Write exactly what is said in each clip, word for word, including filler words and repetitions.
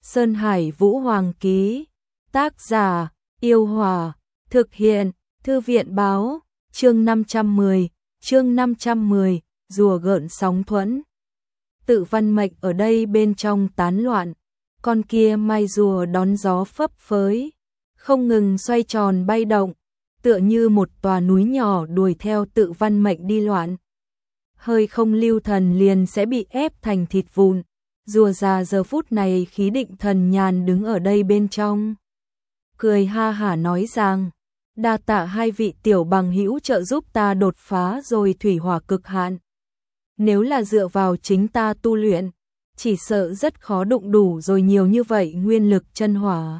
Sơn Hải Vũ Hoàng ký. Tác giả, Yêu Hòa. Thực hiện, Thư viện báo. Chương năm trăm mười. Chương năm trăm mười. Rùa gợn sóng thuẫn. Tự văn mệnh ở đây bên trong tán loạn. Con kia mai rùa đón gió phấp phới, không ngừng xoay tròn bay động, tựa như một tòa núi nhỏ đuổi theo tự văn mệnh đi loạn. Hơi không lưu thần liền sẽ bị ép thành thịt vụn. Rùa già giờ phút này khí định thần nhàn đứng ở đây bên trong, cười ha hả nói rằng: đa tạ hai vị tiểu bằng hữu trợ giúp ta đột phá rồi thủy hỏa cực hạn. Nếu là dựa vào chính ta tu luyện, chỉ sợ rất khó đụng đủ rồi nhiều như vậy nguyên lực chân hỏa.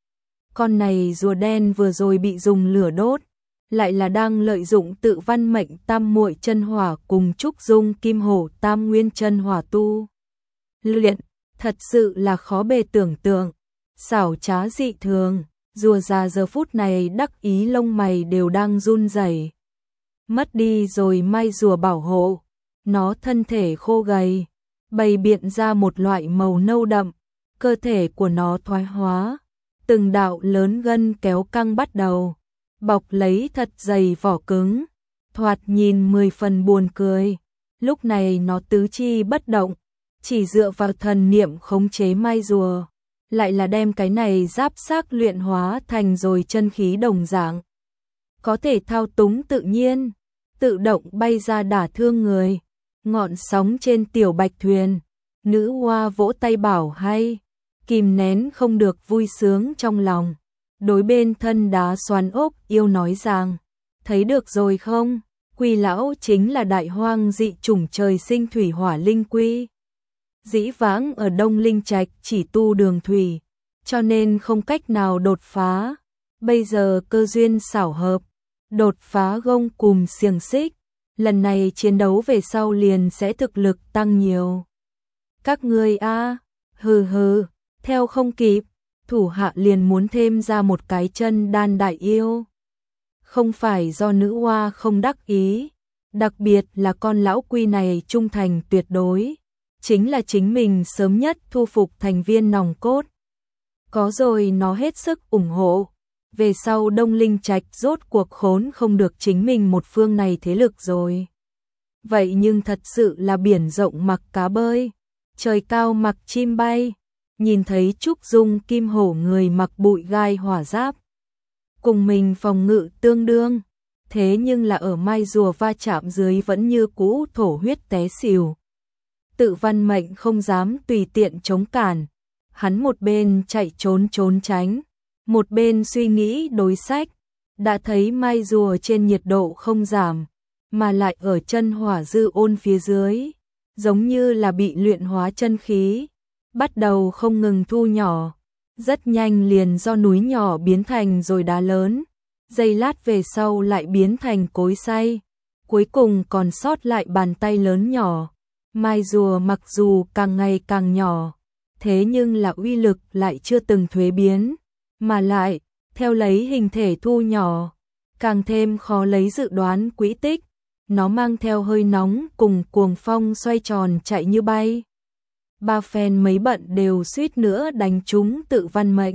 Con này rùa đen vừa rồi bị dùng lửa đốt, lại là đang lợi dụng tự văn mệnh tam muội chân hỏa cùng trúc dung kim hổ tam nguyên chân hỏa tu luyện, thật sự là khó bề tưởng tượng, xảo trá dị thường. Rùa già giờ phút này đắc ý lông mày đều đang run rẩy. Mất đi rồi mai rùa bảo hộ, nó thân thể khô gầy, bày biện ra một loại màu nâu đậm, cơ thể của nó thoái hóa, từng đạo lớn gân kéo căng bắt đầu, bọc lấy thật dày vỏ cứng, thoạt nhìn mười phần buồn cười. Lúc này nó tứ chi bất động, chỉ dựa vào thần niệm khống chế mai rùa, lại là đem cái này giáp xác luyện hóa thành rồi chân khí đồng dạng, có thể thao túng tự nhiên, tự động bay ra đả thương người. Ngọn sóng trên tiểu bạch thuyền, nữ hoa vỗ tay bảo hay, kìm nén không được vui sướng trong lòng. Đối bên thân đá xoắn ốc yêu nói rằng: thấy được rồi không, Quy lão chính là đại hoang dị chủng trời sinh thủy hỏa linh quy. Dĩ vãng ở Đông Linh Trạch chỉ tu đường thủy, cho nên không cách nào đột phá. Bây giờ cơ duyên xảo hợp, đột phá gông cùm xiềng xích. Lần này chiến đấu về sau liền sẽ thực lực tăng nhiều. Các ngươi a, hừ hừ, theo không kịp, thủ hạ liền muốn thêm ra một cái chân đan đại yêu. Không phải do nữ hoa không đắc ý, đặc biệt là con lão quy này trung thành tuyệt đối, chính là chính mình sớm nhất thu phục thành viên nòng cốt. Có rồi nó hết sức ủng hộ, về sau Đông Linh Trạch rốt cuộc khốn không được chính mình một phương này thế lực rồi. Vậy nhưng thật sự là biển rộng mặc cá bơi, trời cao mặc chim bay. Nhìn thấy trúc dung kim hổ người mặc bụi gai hỏa giáp, cùng mình phòng ngự tương đương, thế nhưng là ở mai rùa va chạm dưới vẫn như cũ thổ huyết té xỉu. Tự văn mệnh không dám tùy tiện chống cản, hắn một bên chạy trốn trốn tránh, một bên suy nghĩ đối sách. Đã thấy mai rùa trên nhiệt độ không giảm, mà lại ở chân hỏa dư ôn phía dưới, giống như là bị luyện hóa chân khí, bắt đầu không ngừng thu nhỏ, rất nhanh liền do núi nhỏ biến thành rồi đá lớn, giây lát về sau lại biến thành cối xay, cuối cùng còn sót lại bàn tay lớn nhỏ. Mai rùa mặc dù càng ngày càng nhỏ, thế nhưng là uy lực lại chưa từng thuế biến, mà lại theo lấy hình thể thu nhỏ, càng thêm khó lấy dự đoán quỹ tích. Nó mang theo hơi nóng cùng cuồng phong xoay tròn chạy như bay. Ba phen mấy bận đều suýt nữa đánh trúng tự văn mệnh.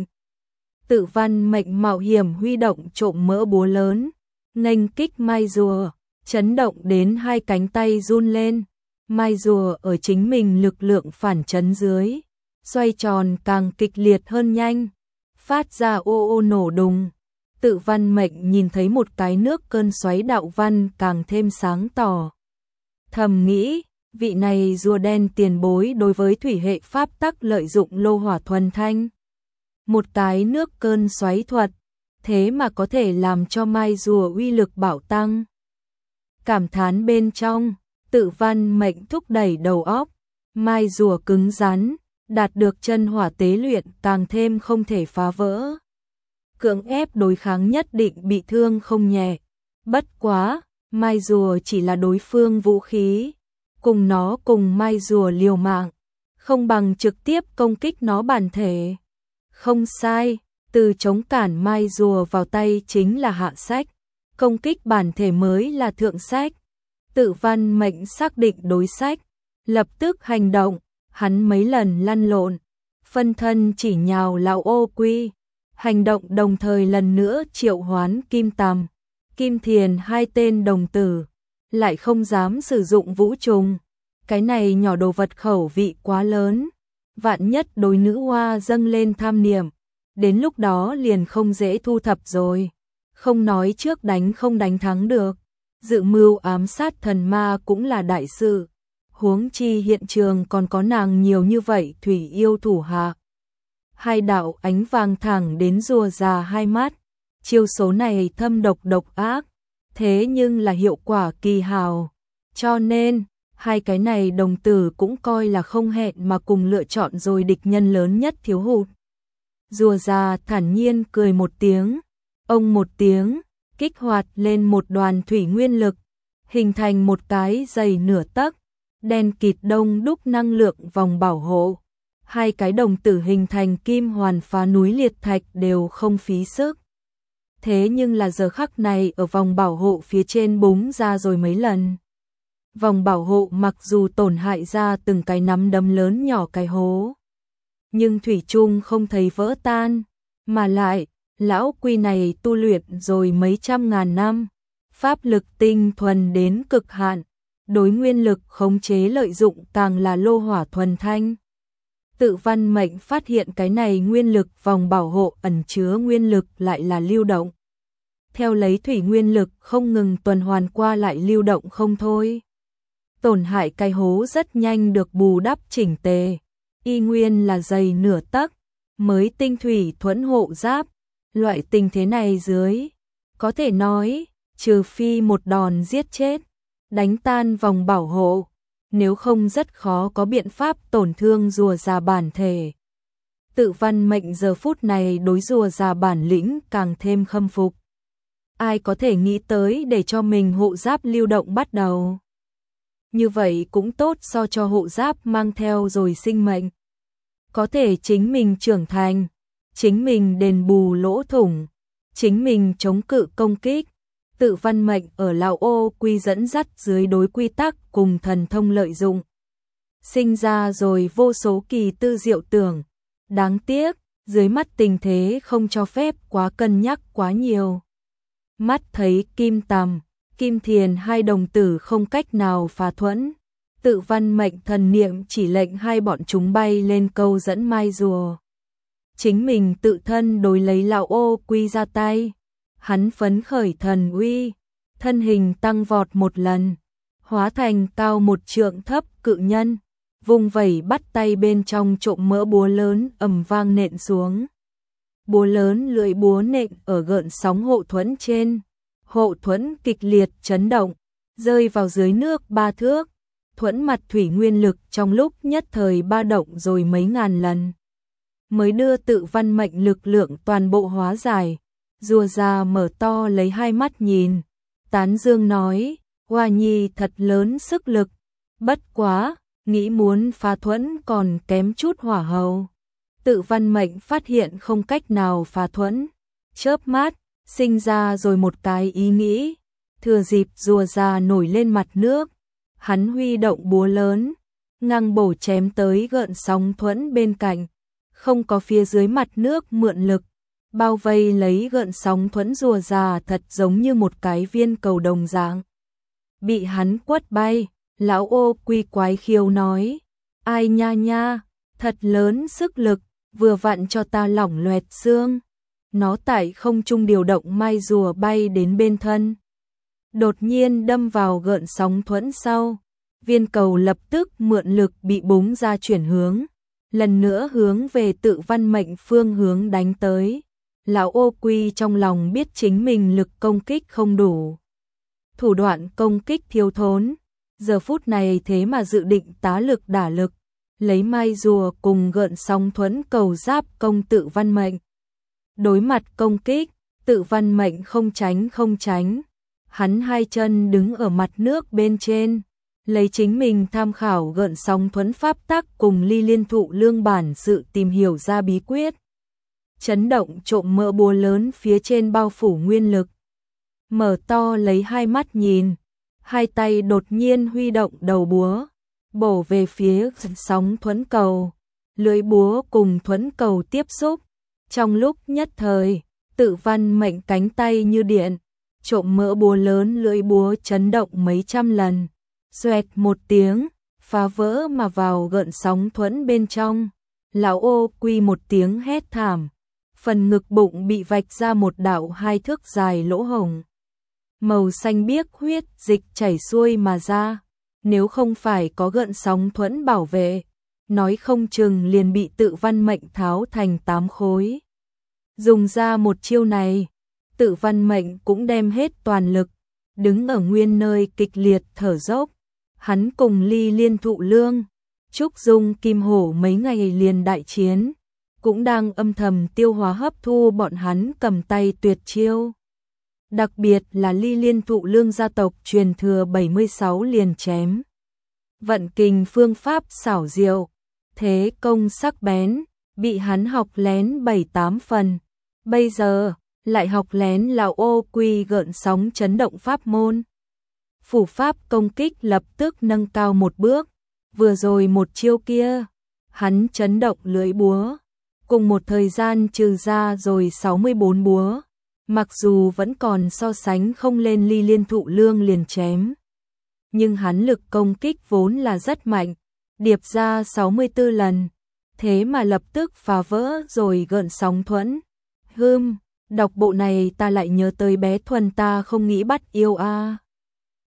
Tự văn mệnh mạo hiểm huy động trộm mỡ búa lớn, nghênh kích mai rùa, chấn động đến hai cánh tay run lên. Mai rùa ở chính mình lực lượng phản chấn dưới, xoay tròn càng kịch liệt hơn nhanh, phát ra ô ô nổ đùng. Tự văn mệnh nhìn thấy một cái nước cơn xoáy đạo văn càng thêm sáng tỏ. Thầm nghĩ, vị này rùa đen tiền bối đối với thủy hệ pháp tắc lợi dụng lô hỏa thuần thanh. Một cái nước cơn xoáy thuật, thế mà có thể làm cho mai rùa uy lực bạo tăng. Cảm thán bên trong, tự văn mệnh thúc đẩy đầu óc, mai rùa cứng rắn, đạt được chân hỏa tế luyện càng thêm không thể phá vỡ. Cưỡng ép đối kháng nhất định bị thương không nhẹ. Bất quá, mai rùa chỉ là đối phương vũ khí, cùng nó cùng mai rùa liều mạng, không bằng trực tiếp công kích nó bản thể. Không sai, từ chống cản mai rùa vào tay chính là hạ sách, công kích bản thể mới là thượng sách. Tự văn mệnh xác định đối sách, lập tức hành động, hắn mấy lần lăn lộn, phân thân chỉ nhào lão ô quy, hành động đồng thời lần nữa triệu hoán Kim Tằm, Kim Thiền hai tên đồng tử, lại không dám sử dụng vũ trùng. Cái này nhỏ đồ vật khẩu vị quá lớn, vạn nhất đối nữ hoa dâng lên tham niệm, đến lúc đó liền không dễ thu thập rồi. Không nói trước đánh không đánh thắng được, dự mưu ám sát thần ma cũng là đại sự, huống chi hiện trường còn có nàng nhiều như vậy thủy yêu thủ hạ. Hai đạo ánh vàng thẳng đến rùa già hai mắt, chiêu số này thâm độc độc ác, thế nhưng là hiệu quả kỳ hào, cho nên hai cái này đồng tử cũng coi là không hẹn mà cùng lựa chọn rồi địch nhân lớn nhất thiếu hụt. Rùa già thản nhiên cười một tiếng, ông một tiếng, kích hoạt lên một đoàn thủy nguyên lực, hình thành một cái dày nửa tấc, đen kịt đông đúc năng lượng vòng bảo hộ. Hai cái đồng tử hình thành kim hoàn phá núi liệt thạch đều không phí sức. Thế nhưng là giờ khắc này ở vòng bảo hộ phía trên búng ra rồi mấy lần. Vòng bảo hộ mặc dù tổn hại ra từng cái nắm đấm lớn nhỏ cái hố, nhưng thủy chung không thấy vỡ tan, mà lại, lão quy này tu luyện rồi mấy trăm ngàn năm, pháp lực tinh thuần đến cực hạn, đối nguyên lực khống chế lợi dụng càng là lô hỏa thuần thanh. Tự Văn Mệnh phát hiện cái này nguyên lực vòng bảo hộ ẩn chứa nguyên lực lại là lưu động. Theo lấy thủy nguyên lực không ngừng tuần hoàn qua lại lưu động không thôi. Tổn hại cái hố rất nhanh được bù đắp chỉnh tề, y nguyên là dày nửa tấc, mới tinh thủy thuẫn hộ giáp, loại tình thế này dưới, có thể nói, trừ phi một đòn giết chết, đánh tan vòng bảo hộ, nếu không rất khó có biện pháp tổn thương rùa già bản thể. Tự Văn Mệnh giờ phút này đối rùa già bản lĩnh càng thêm khâm phục. Ai có thể nghĩ tới để cho mình hộ giáp lưu động bắt đầu. Như vậy cũng tốt so cho hộ giáp mang theo rồi sinh mệnh. Có thể chính mình trưởng thành, chính mình đền bù lỗ thủng, chính mình chống cự công kích. Tự Văn Mệnh ở lão ô quy dẫn dắt dưới đối quy tắc cùng thần thông lợi dụng. Sinh ra rồi vô số kỳ tư diệu tưởng. Đáng tiếc, dưới mắt tình thế không cho phép quá cân nhắc quá nhiều. Mắt thấy Kim Tằm, Kim Thiền hai đồng tử không cách nào phá thuẫn. Tự Văn Mệnh thần niệm chỉ lệnh hai bọn chúng bay lên câu dẫn mai rùa. Chính mình tự thân đối lấy lão ô quy ra tay. Hắn phấn khởi thần uy, thân hình tăng vọt một lần, hóa thành cao một trượng thấp cự nhân, vùng vẩy bắt tay bên trong trộm mỡ búa lớn ầm vang nện xuống. Búa lớn lưỡi búa nện ở gợn sóng hộ thuẫn trên, hộ thuẫn kịch liệt chấn động, rơi vào dưới nước ba thước, thuẫn mặt thủy nguyên lực trong lúc nhất thời ba động rồi mấy ngàn lần, mới đưa Tự Văn Mệnh lực lượng toàn bộ hóa giải. Rùa già mở to lấy hai mắt nhìn, tán dương nói, Hoa Nhi thật lớn sức lực, bất quá, nghĩ muốn phá thuẫn còn kém chút hỏa hầu. Tự Văn Mệnh phát hiện không cách nào phá thuẫn, chớp mắt, sinh ra rồi một cái ý nghĩ, thừa dịp rùa già nổi lên mặt nước, hắn huy động búa lớn, ngang bổ chém tới gợn sóng thuẫn bên cạnh, không có phía dưới mặt nước mượn lực. Bao vây lấy gợn sóng thuẫn rùa già thật giống như một cái viên cầu đồng dạng. Bị hắn quất bay, lão ô quy quái khiêu nói, ai nha nha, thật lớn sức lực, vừa vặn cho ta lỏng loẹt xương. Nó tại không trung điều động mai rùa bay đến bên thân. Đột nhiên đâm vào gợn sóng thuẫn sau, viên cầu lập tức mượn lực bị búng ra chuyển hướng, lần nữa hướng về Tự Văn Mệnh phương hướng đánh tới. Lão ô quy trong lòng biết chính mình lực công kích không đủ, thủ đoạn công kích thiếu thốn, giờ phút này thế mà dự định tá lực đả lực, lấy mai rùa cùng gợn sóng thuẫn cầu giáp công Tự Văn Mệnh. Đối mặt công kích, Tự Văn Mệnh không tránh không tránh, hắn hai chân đứng ở mặt nước bên trên, lấy chính mình tham khảo gợn sóng thuẫn pháp tắc cùng ly liên thụ lương bản sự tìm hiểu ra bí quyết. Chấn động trộm mỡ búa lớn phía trên bao phủ nguyên lực. Mở to lấy hai mắt nhìn, hai tay đột nhiên huy động đầu búa, bổ về phía sóng thuẫn cầu. lưỡi búa cùng thuẫn cầu tiếp xúc. Trong lúc nhất thời, Tự Văn Mệnh cánh tay như điện, trộm mỡ búa lớn lưỡi búa chấn động mấy trăm lần. Xoẹt một tiếng, phá vỡ mà vào gợn sóng thuẫn bên trong. Lão Ô Quy một tiếng hét thảm, phần ngực bụng bị vạch ra một đạo hai thước dài lỗ hổng. Màu xanh biếc huyết dịch chảy xuôi mà ra, nếu không phải có gợn sóng thuẫn bảo vệ, nói không chừng liền bị Tự Văn Mệnh tháo thành tám khối. Dùng ra một chiêu này, Tự Văn Mệnh cũng đem hết toàn lực, đứng ở nguyên nơi kịch liệt thở dốc. Hắn cùng Ly Liên Thụ Lương, Trúc Dung Kim Hổ mấy ngày liền đại chiến, cũng đang âm thầm tiêu hóa hấp thu bọn hắn cầm tay tuyệt chiêu. Đặc biệt là Ly Liên Thụ Lương gia tộc truyền thừa bảy mươi sáu liền chém. Vận kình phương pháp xảo diệu, thế công sắc bén, bị hắn học lén bảy tám phần. Bây giờ, lại học lén Lão Ô Quy gợn sóng chấn động pháp môn. Phủ pháp công kích lập tức nâng cao một bước, vừa rồi một chiêu kia, hắn chấn động lưỡi búa, cùng một thời gian trừ ra rồi sáu mươi bốn búa, mặc dù vẫn còn so sánh không lên Ly Liên Thụ Lương liền chém. Nhưng hắn lực công kích vốn là rất mạnh, điệp ra sáu mươi tư lần, thế mà lập tức phá vỡ rồi gợn sóng thuẫn. Hưm, đọc bộ này ta lại nhớ tới bé Thuần ta không nghĩ bắt yêu a.